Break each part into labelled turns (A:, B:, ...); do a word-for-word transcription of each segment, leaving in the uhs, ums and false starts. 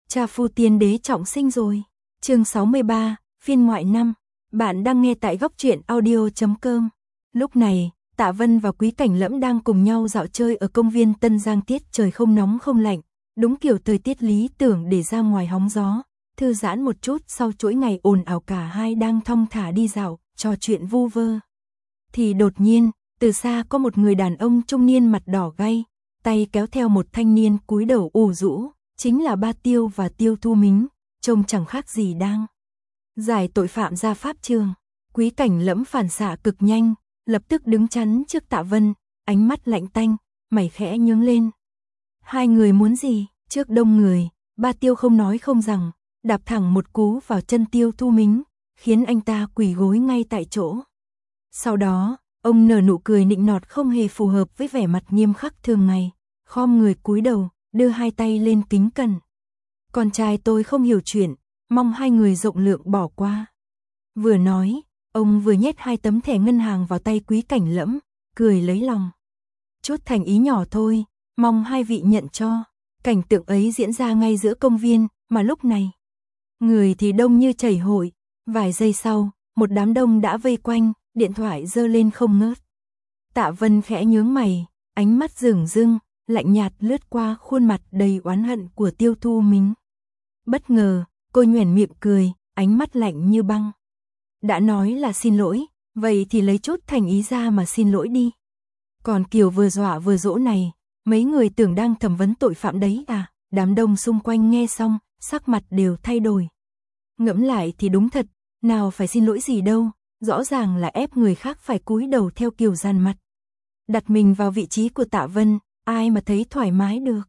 A: Cha phu tiên đế trọng sinh rồi. Chương sáu mươi ba, phiên ngoại năm. Bạn đang nghe tại góc truyện audio chấm com. Lúc này, Tạ Vân và Quý Cảnh Lẫm đang cùng nhau dạo chơi ở công viên Tân Giang, tiết trời không nóng không lạnh, đúng kiểu thời tiết lý tưởng để ra ngoài hóng gió, thư giãn một chút sau chuỗi ngày ồn ào. Cả hai đang thong thả đi dạo, trò chuyện vu vơ. Thì đột nhiên, từ xa có một người đàn ông trung niên mặt đỏ gay, tay kéo theo một thanh niên cúi đầu ủ rũ, chính là Ba Tiêu và Tiêu Thu Mính, trông chẳng khác gì đang giải tội phạm ra pháp trường. Quý Cảnh Lẫm phản xạ cực nhanh, lập tức đứng chắn trước Tạ Vân, ánh mắt lạnh tanh, mày khẽ nhướng lên. Hai người muốn gì? Trước đông người, Ba Tiêu không nói không rằng, đạp thẳng một cú vào chân Tiêu Thu Mính, khiến anh ta quỳ gối ngay tại chỗ. Sau đó, ông nở nụ cười nịnh nọt không hề phù hợp với vẻ mặt nghiêm khắc thường ngày, khom người cúi đầu, đưa hai tay lên kính cẩn. Con trai tôi không hiểu chuyện, mong hai người rộng lượng bỏ qua. Vừa nói, ông vừa nhét hai tấm thẻ ngân hàng vào tay Quý Cảnh Lẫm, cười lấy lòng. Chút thành ý nhỏ thôi, mong hai vị nhận cho. Cảnh tượng ấy diễn ra ngay giữa công viên, mà lúc này, người thì đông như chảy hội. Vài giây sau, một đám đông đã vây quanh, điện thoại giơ lên không ngớt. Tạ Vân khẽ nhướng mày, ánh mắt dửng dưng, lạnh nhạt lướt qua khuôn mặt đầy oán hận của Tiêu Thu Mính. Bất ngờ, cô nhoẻn miệng cười, ánh mắt lạnh như băng. Đã nói là xin lỗi, vậy thì lấy chút thành ý ra mà xin lỗi đi. Còn kiểu vừa dọa vừa dỗ này, mấy người tưởng đang thẩm vấn tội phạm đấy à? Đám đông xung quanh nghe xong, sắc mặt đều thay đổi. Ngẫm lại thì đúng thật, nào phải xin lỗi gì đâu, rõ ràng là ép người khác phải cúi đầu theo kiểu dàn mặt. Đặt mình vào vị trí của Tạ Vân, ai mà thấy thoải mái được.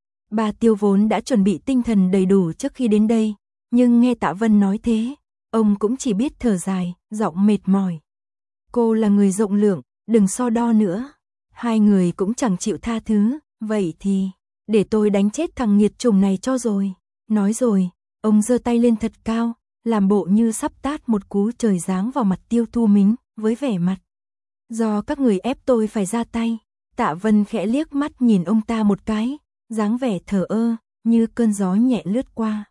A: Ba Tiêu vốn đã chuẩn bị tinh thần đầy đủ trước khi đến đây, nhưng nghe Tạ Vân nói thế, ông cũng chỉ biết thở dài, giọng mệt mỏi. Cô là người rộng lượng, đừng so đo nữa. Hai người cũng chẳng chịu tha thứ, vậy thì, để tôi đánh chết thằng nghiệt chủng này cho rồi. Nói rồi, ông giơ tay lên thật cao, làm bộ như sắp tát một cú trời giáng vào mặt Tiêu Thu Mính, với vẻ mặt. Do các người ép tôi phải ra tay. Tạ Vân khẽ liếc mắt nhìn ông ta một cái, dáng vẻ thờ ơ, như cơn gió nhẹ lướt qua.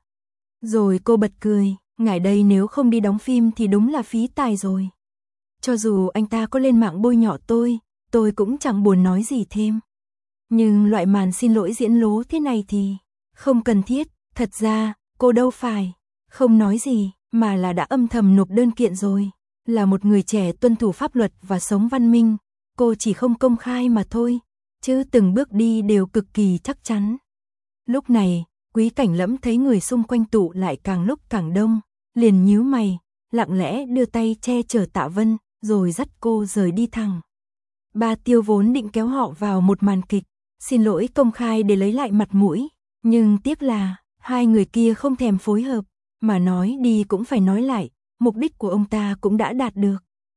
A: Rồi cô bật cười, ngài đây nếu không đi đóng phim thì đúng là phí tài rồi. Cho dù anh ta có lên mạng bôi nhọ tôi, tôi cũng chẳng buồn nói gì thêm. Nhưng loại màn xin lỗi diễn lố thế này thì không cần thiết. Thật ra, cô đâu phải không nói gì, mà là đã âm thầm nộp đơn kiện rồi. Là một người trẻ tuân thủ pháp luật và sống văn minh, cô chỉ không công khai mà thôi, chứ từng bước đi đều cực kỳ chắc chắn. Lúc này, Quý Cảnh Lẫm thấy người xung quanh tụ lại càng lúc càng đông, liền nhíu mày, lặng lẽ đưa tay che chở Tạ Vân, rồi dắt cô rời đi thẳng. Ba Tiêu vốn định kéo họ vào một màn kịch, xin lỗi công khai để lấy lại mặt mũi, nhưng tiếc là hai người kia không thèm phối hợp, mà nói đi cũng phải nói lại, mục đích của ông ta cũng đã đạt được.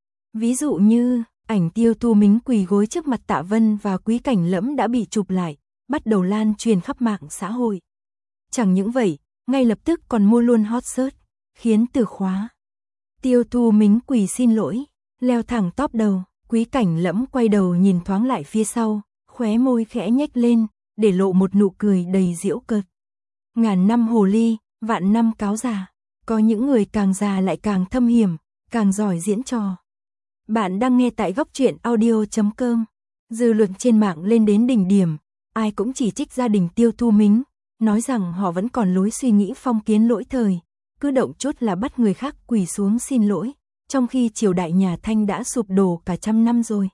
A: Ví dụ như, ảnh Tiêu Thu Mính quỳ gối trước mặt Tạ Vân và Quý Cảnh Lẫm đã bị chụp lại, bắt đầu lan truyền khắp mạng xã hội. Chẳng những vậy, ngay lập tức còn mua luôn hot search, khiến từ khóa Tiêu Thu Mính quỳ xin lỗi, leo thẳng top đầu. Quý Cảnh Lẫm quay đầu nhìn thoáng lại phía sau, khóe môi khẽ nhếch lên, để lộ một nụ cười đầy giễu cợt. Ngàn năm hồ ly, vạn năm cáo già, có những người càng già lại càng thâm hiểm, càng giỏi diễn trò. Bạn đang nghe tại góc truyện audio chấm com. Dư luận trên mạng lên đến đỉnh điểm, ai cũng chỉ trích gia đình Tiêu Thu Mính, nói rằng họ vẫn còn lối suy nghĩ phong kiến lỗi thời, cứ động chút là bắt người khác quỳ xuống xin lỗi, trong khi triều đại nhà Thanh đã sụp đổ cả trăm năm rồi.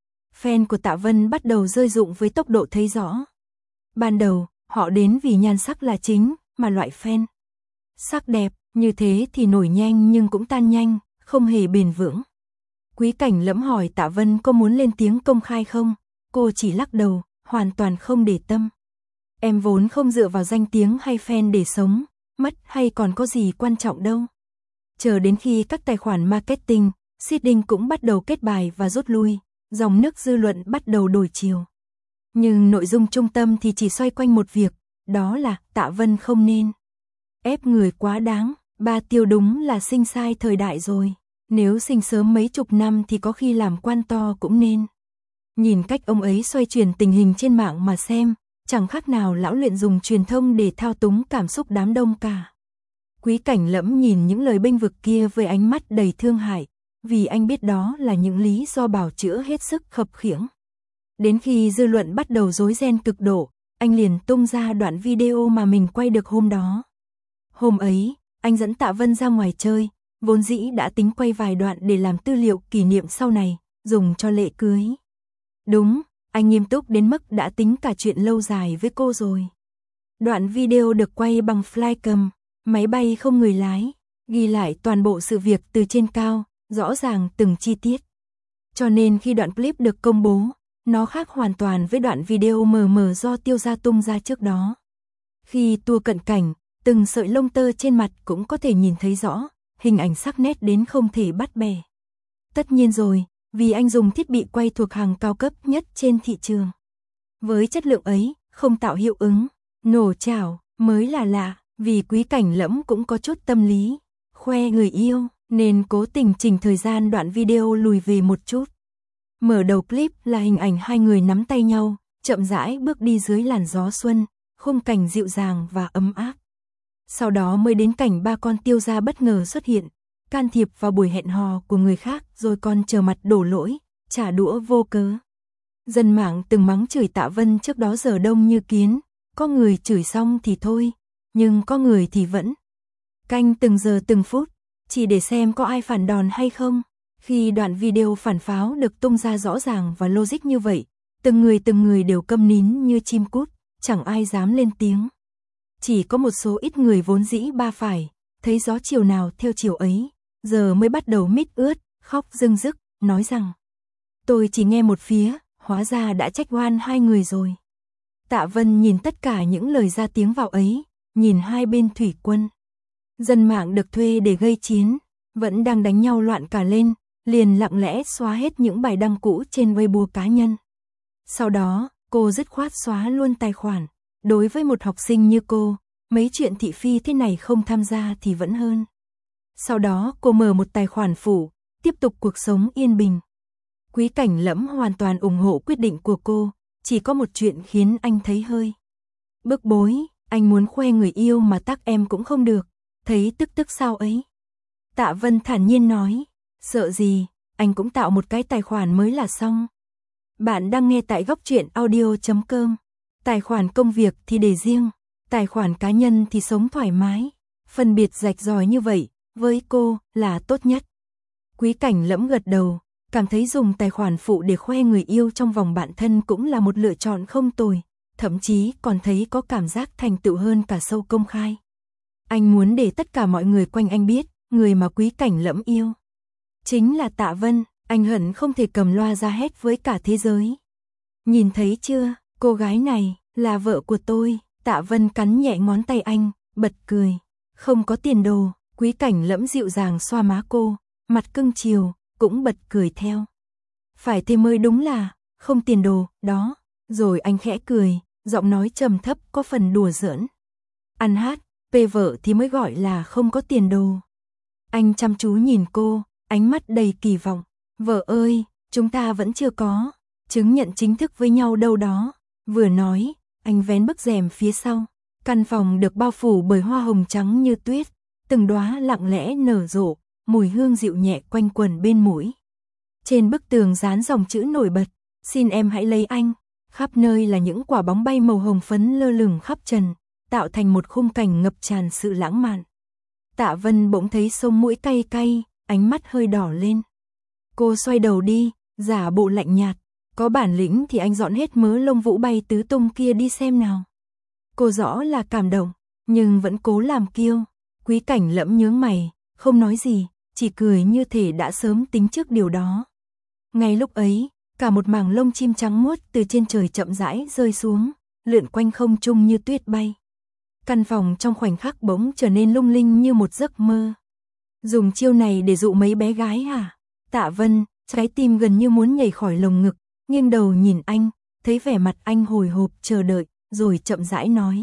A: Fan của Tạ Vân bắt đầu rơi rụng với tốc độ thấy rõ. Ban đầu, họ đến vì nhan sắc là chính, mà loại fan sắc đẹp như thế thì nổi nhanh nhưng cũng tan nhanh, không hề bền vững. Quý Cảnh Lẫm hỏi Tạ Vân có muốn lên tiếng công khai không, cô chỉ lắc đầu, hoàn toàn không để tâm. Em vốn không dựa vào danh tiếng hay fan để sống, mất hay còn có gì quan trọng đâu. Chờ đến khi các tài khoản marketing, seeding cũng bắt đầu kết bài và rút lui, dòng nước dư luận bắt đầu đổi chiều. Nhưng nội dung trung tâm thì chỉ xoay quanh một việc, đó là Tạ Vân không nên ép người quá đáng. Ba Tiêu đúng là sinh sai thời đại rồi, nếu sinh sớm mấy chục năm thì có khi làm quan to cũng nên. Nhìn cách ông ấy xoay chuyển tình hình trên mạng mà xem, chẳng khác nào lão luyện dùng truyền thông để thao túng cảm xúc đám đông cả. Quý Cảnh Lẫm nhìn những lời bênh vực kia với ánh mắt đầy thương hại, vì anh biết đó là những lý do bào chữa hết sức khập khiễng. Đến khi dư luận bắt đầu rối ren cực độ, anh liền tung ra đoạn video mà mình quay được hôm đó. Hôm ấy, anh dẫn Tạ Vân ra ngoài chơi, vốn dĩ đã tính quay vài đoạn để làm tư liệu kỷ niệm sau này, dùng cho lễ cưới. Đúng, anh nghiêm túc đến mức đã tính cả chuyện lâu dài với cô rồi. Đoạn video được quay bằng flycam, máy bay không người lái, ghi lại toàn bộ sự việc từ trên cao, rõ ràng từng chi tiết. Cho nên khi đoạn clip được công bố, nó khác hoàn toàn với đoạn video mờ mờ do Tiêu Gia tung ra trước đó. Khi tua cận cảnh, từng sợi lông tơ trên mặt cũng có thể nhìn thấy rõ, hình ảnh sắc nét đến không thể bắt bẻ. Tất nhiên rồi, vì anh dùng thiết bị quay thuộc hàng cao cấp nhất trên thị trường. Với chất lượng ấy, không tạo hiệu ứng, nổ chảo, mới là lạ, vì Quý Cảnh Lẫm cũng có chút tâm lý, khoe người yêu, nên cố tình chỉnh thời gian đoạn video lùi về một chút. Mở đầu clip là hình ảnh hai người nắm tay nhau, chậm rãi bước đi dưới làn gió xuân, khung cảnh dịu dàng và ấm áp. Sau đó mới đến cảnh ba con Tiêu Gia bất ngờ xuất hiện, can thiệp vào buổi hẹn hò của người khác rồi còn trở mặt đổ lỗi, trả đũa vô cớ. Dân mạng từng mắng chửi Tạ Vân trước đó giờ đông như kiến, có người chửi xong thì thôi, nhưng có người thì vẫn canh từng giờ từng phút, chỉ để xem có ai phản đòn hay không. Khi đoạn video phản pháo được tung ra rõ ràng và logic như vậy, từng người từng người đều câm nín như chim cút, chẳng ai dám lên tiếng. Chỉ có một số ít người vốn dĩ ba phải, thấy gió chiều nào theo chiều ấy, giờ mới bắt đầu mít ướt, khóc rưng rức, nói rằng tôi chỉ nghe một phía, hóa ra đã trách oan hai người rồi. Tạ Vân nhìn tất cả những lời ra tiếng vào ấy, nhìn hai bên thủy quân. Dân mạng được thuê để gây chiến, vẫn đang đánh nhau loạn cả lên, liền lặng lẽ xóa hết những bài đăng cũ trên Weibo cá nhân. Sau đó, cô dứt khoát xóa luôn tài khoản. Đối với một học sinh như cô, mấy chuyện thị phi thế này không tham gia thì vẫn hơn. Sau đó cô mở một tài khoản phụ, tiếp tục cuộc sống yên bình. Quý Cảnh Lẫm hoàn toàn ủng hộ quyết định của cô, chỉ có một chuyện khiến anh thấy hơi bức bối, anh muốn khoe người yêu mà tắc em cũng không được, thấy tức tức sao ấy. Tạ Vân thản nhiên nói, sợ gì, anh cũng tạo một cái tài khoản mới là xong. Bạn đang nghe tại góc truyện audio chấm com. Tài khoản công việc thì để riêng, tài khoản cá nhân thì sống thoải mái. Phân biệt rạch ròi như vậy, với cô là tốt nhất. Quý Cảnh Lẫm gật đầu, cảm thấy dùng tài khoản phụ để khoe người yêu trong vòng bạn thân cũng là một lựa chọn không tồi, thậm chí còn thấy có cảm giác thành tựu hơn cả show công khai. Anh muốn để tất cả mọi người quanh anh biết, người mà Quý Cảnh Lẫm yêu chính là Tạ Vân, anh hận không thể cầm loa ra hét với cả thế giới. Nhìn thấy chưa, cô gái này là vợ của tôi. Tạ Vân cắn nhẹ ngón tay anh, bật cười. Không có tiền đồ. Quý Cảnh Lẫm dịu dàng xoa má cô, mặt cưng chiều, cũng bật cười theo. Phải thế mới đúng là không tiền đồ, đó. Rồi anh khẽ cười, giọng nói trầm thấp có phần đùa giỡn. Ăn hát, về vợ thì mới gọi là không có tiền đồ. Anh chăm chú nhìn cô, ánh mắt đầy kỳ vọng. Vợ ơi, chúng ta vẫn chưa có chứng nhận chính thức với nhau đâu đó. Vừa nói, anh vén bức rèm phía sau. Căn phòng được bao phủ bởi hoa hồng trắng như tuyết, từng đóa lặng lẽ nở rộ, mùi hương dịu nhẹ quanh quẩn bên mũi. Trên bức tường dán dòng chữ nổi bật, xin em hãy lấy anh. Khắp nơi là những quả bóng bay màu hồng phấn lơ lửng khắp trần, tạo thành một khung cảnh ngập tràn sự lãng mạn. Tạ Vân bỗng thấy sống mũi cay cay, ánh mắt hơi đỏ lên. Cô xoay đầu đi, giả bộ lạnh nhạt. Có bản lĩnh thì anh dọn hết mớ lông vũ bay tứ tung kia đi xem nào. Cô rõ là cảm động, nhưng vẫn cố làm kiêu. Quý Cảnh Lẫm nhướng mày, không nói gì, chỉ cười như thể đã sớm tính trước điều đó. Ngay lúc ấy, cả một mảng lông chim trắng muốt từ trên trời chậm rãi rơi xuống, lượn quanh không trung như tuyết bay. Căn phòng trong khoảnh khắc bỗng trở nên lung linh như một giấc mơ. Dùng chiêu này để dụ mấy bé gái hả? Tạ Vân, trái tim gần như muốn nhảy khỏi lồng ngực, nghiêng đầu nhìn anh, thấy vẻ mặt anh hồi hộp chờ đợi, rồi chậm rãi nói.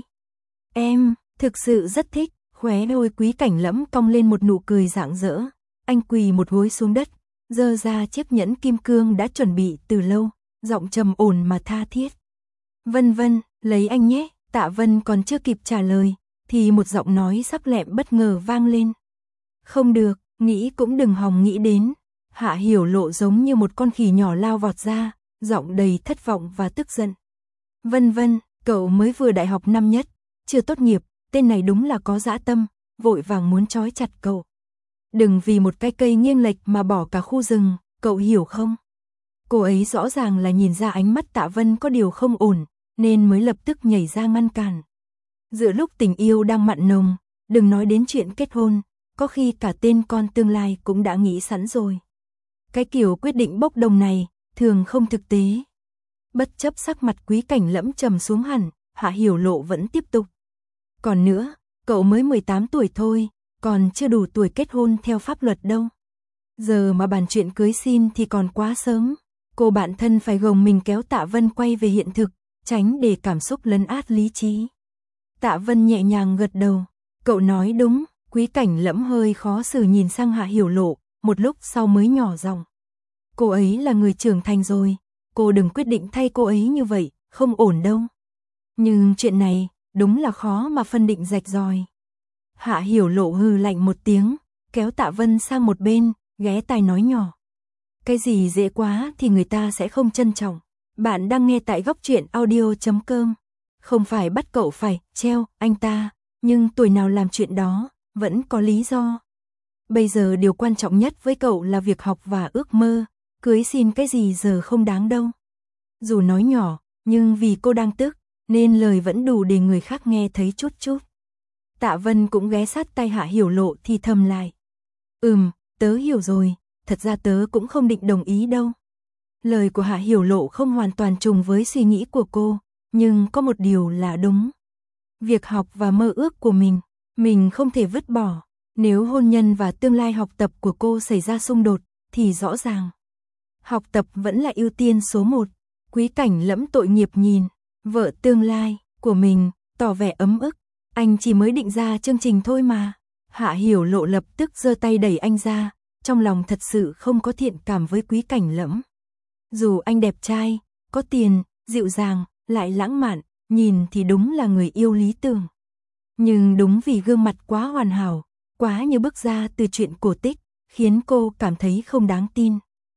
A: Em, thực sự rất thích. Khóe môi Quý Cảnh Lẫm cong lên một nụ cười rạng rỡ. Anh quỳ một gối xuống đất, giơ ra chiếc nhẫn kim cương đã chuẩn bị từ lâu, giọng trầm ổn mà tha thiết. Vân Vân, Lấy anh nhé, Tạ Vân còn chưa kịp trả lời, thì một giọng nói sắc lẹm bất ngờ vang lên. Không được, nghĩ cũng đừng hòng nghĩ đến. Hạ Hiểu Lộ giống như một con khỉ nhỏ lao vọt ra, giọng đầy thất vọng và tức giận. Vân Vân, cậu mới vừa đại học năm nhất, chưa tốt nghiệp, tên này đúng là có dã tâm, vội vàng muốn trói chặt cậu. Đừng vì một cái cây nghiêng lệch mà bỏ cả khu rừng, cậu hiểu không? Cô ấy rõ ràng là nhìn ra ánh mắt Tạ Vân có điều không ổn, nên mới lập tức nhảy ra ngăn cản. Giữa lúc tình yêu đang mặn nồng, đừng nói đến chuyện kết hôn, có khi cả tên con tương lai cũng đã nghĩ sẵn rồi. Cái kiểu quyết định bốc đồng này, thường không thực tế. Bất chấp sắc mặt Quý Cảnh Lẫm trầm xuống hẳn, Hạ Hiểu Lộ vẫn tiếp tục. Còn nữa, cậu mới mười tám tuổi thôi, còn chưa đủ tuổi kết hôn theo pháp luật đâu. Giờ mà bàn chuyện cưới xin thì còn quá sớm. Cô bạn thân phải gồng mình kéo Tạ Vân quay về hiện thực, tránh để cảm xúc lấn át lý trí. Tạ Vân nhẹ nhàng gật đầu. Cậu nói đúng. Quý Cảnh Lẫm hơi khó xử nhìn sang Hạ Hiểu Lộ, một lúc sau mới nhỏ giọng. Cô ấy là người trưởng thành rồi, cô đừng quyết định thay cô ấy như vậy, không ổn đâu. Nhưng chuyện này, đúng là khó mà phân định rạch ròi. Hạ Hiểu Lộ hừ lạnh một tiếng, kéo Tạ Vân sang một bên, ghé tai nói nhỏ. Cái gì dễ quá thì người ta sẽ không trân trọng. Bạn đang nghe tại góc truyện audio chấm com. Không phải bắt cậu phải treo anh ta, nhưng tuổi nào làm chuyện đó, vẫn có lý do. Bây giờ điều quan trọng nhất với cậu là việc học và ước mơ, cưới xin cái gì giờ không đáng đâu. Dù nói nhỏ, nhưng vì cô đang tức, nên lời vẫn đủ để người khác nghe thấy chút chút. Tạ Vân cũng ghé sát tay Hạ Hiểu Lộ thì thầm lại. Ừm, tớ hiểu rồi, thật ra tớ cũng không định đồng ý đâu. Lời của Hạ Hiểu Lộ không hoàn toàn trùng với suy nghĩ của cô, nhưng có một điều là đúng. Việc học và mơ ước của mình, mình không thể vứt bỏ. Nếu hôn nhân và tương lai học tập của cô xảy ra xung đột, thì rõ ràng học tập vẫn là ưu tiên số một. Quý Cảnh Lẫm tội nghiệp nhìn vợ tương lai của mình, tỏ vẻ ấm ức. Anh chỉ mới định ra chương trình thôi mà. Hạ Hiểu Lộ lập tức giơ tay đẩy anh ra, trong lòng thật sự không có thiện cảm với Quý Cảnh Lẫm. Dù anh đẹp trai, có tiền, dịu dàng, lại lãng mạn, nhìn thì đúng là người yêu lý tưởng. Nhưng đúng vì gương mặt quá hoàn hảo, quá như bước ra từ chuyện cổ tích, khiến cô cảm thấy không đáng tin.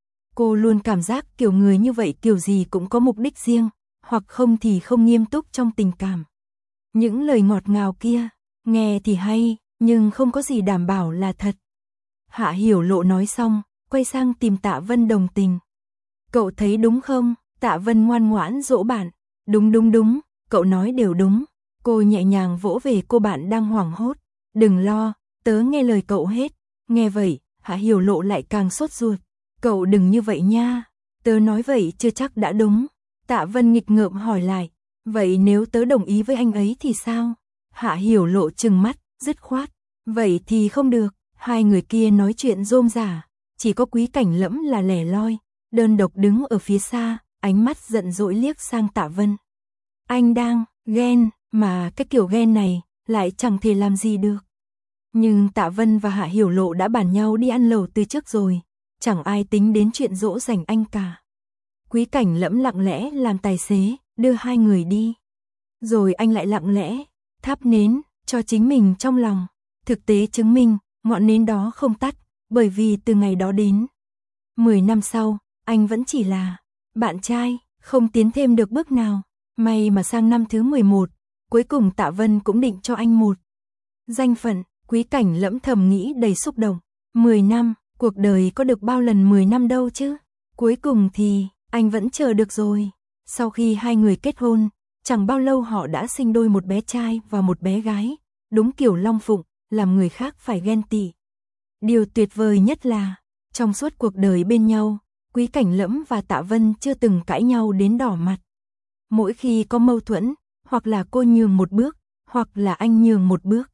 A: Cô luôn cảm giác kiểu người như vậy kiểu gì cũng có mục đích riêng, hoặc không thì không nghiêm túc trong tình cảm. Những lời ngọt ngào kia, nghe thì hay, nhưng không có gì đảm bảo là thật. Hạ Hiểu Lộ nói xong, quay sang tìm Tạ Vân đồng tình. Cậu thấy đúng không? Tạ Vân ngoan ngoãn dỗ bạn. Đúng đúng đúng, cậu nói đều đúng. Cô nhẹ nhàng vỗ về cô bạn đang hoảng hốt. Đừng lo, tớ nghe lời cậu hết. Nghe vậy, Hạ Hiểu Lộ lại càng sốt ruột. Cậu đừng như vậy nha. Tớ nói vậy chưa chắc đã đúng. Tạ Vân nghịch ngợm hỏi lại. Vậy nếu tớ đồng ý với anh ấy thì sao? Hạ Hiểu Lộ trừng mắt, dứt khoát. Vậy thì không được. Hai người kia nói chuyện rôm rả. Chỉ có Quý Cảnh Lẫm là lẻ loi, đơn độc đứng ở phía xa, ánh mắt giận dỗi liếc sang Tạ Vân. Anh đang ghen, mà cái kiểu ghen này lại chẳng thể làm gì được. Nhưng Tạ Vân và Hạ Hiểu Lộ đã bàn nhau đi ăn lẩu từ trước rồi, chẳng ai tính đến chuyện dỗ dành anh cả. Quý Cảnh Lẫm lặng lẽ làm tài xế, đưa hai người đi. Rồi anh lại lặng lẽ thắp nến cho chính mình trong lòng. Thực tế chứng minh, ngọn nến đó không tắt, bởi vì từ ngày đó đến mười năm sau, anh vẫn chỉ là bạn trai, không tiến thêm được bước nào. May mà sang năm thứ mười một, cuối cùng Tạ Vân cũng định cho anh một danh phận. Quý Cảnh Lẫm thầm nghĩ đầy xúc động. mười năm, cuộc đời có được bao lần mười năm đâu chứ. Cuối cùng thì, anh vẫn chờ được rồi. Sau khi hai người kết hôn, chẳng bao lâu họ đã sinh đôi một bé trai và một bé gái. Đúng kiểu long phụng, làm người khác phải ghen tị. Điều tuyệt vời nhất là, trong suốt cuộc đời bên nhau, Quý Cảnh Lẫm và Tạ Vân chưa từng cãi nhau đến đỏ mặt. Mỗi khi có mâu thuẫn, hoặc là cô nhường một bước, hoặc là anh nhường một bước.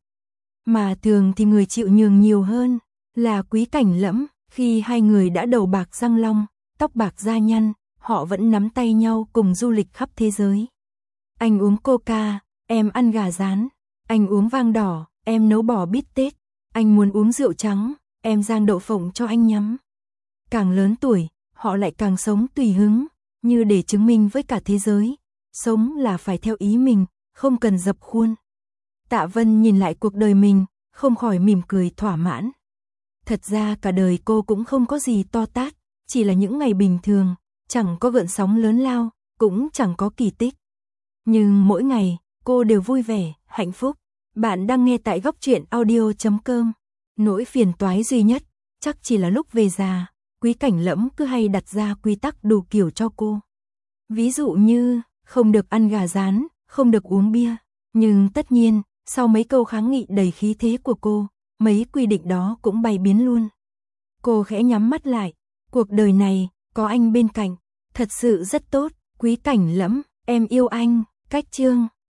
A: Mà thường thì người chịu nhường nhiều hơn là Quý Cảnh Lẫm. Khi hai người đã đầu bạc răng long, tóc bạc da nhăn, họ vẫn nắm tay nhau cùng du lịch khắp thế giới. Anh uống coca, em ăn gà rán. Anh uống vang đỏ, em nấu bò bít tết. Anh muốn uống rượu trắng, em rang đậu phộng cho anh nhắm. Càng lớn tuổi, họ lại càng sống tùy hứng, như để chứng minh với cả thế giới. sống là phải theo ý mình, không cần dập khuôn. Tạ Vân nhìn lại cuộc đời mình, không khỏi mỉm cười thỏa mãn. Thật ra cả đời cô cũng không có gì to tát, chỉ là những ngày bình thường, chẳng có gợn sóng lớn lao, cũng chẳng có kỳ tích. Nhưng mỗi ngày, cô đều vui vẻ, hạnh phúc. Bạn đang nghe tại góc truyện audio chấm com. Nỗi phiền toái duy nhất, chắc chỉ là lúc về già, Quý Cảnh Lẫm cứ hay đặt ra quy tắc đủ kiểu cho cô. Ví dụ như, không được ăn gà rán, không được uống bia. Nhưng tất nhiên, sau mấy câu kháng nghị đầy khí thế của cô, mấy quy định đó cũng bay biến luôn. Cô khẽ nhắm mắt lại, cuộc đời này, có anh bên cạnh, thật sự rất tốt. Quý Cảnh Lẫm, em yêu anh. Cách chương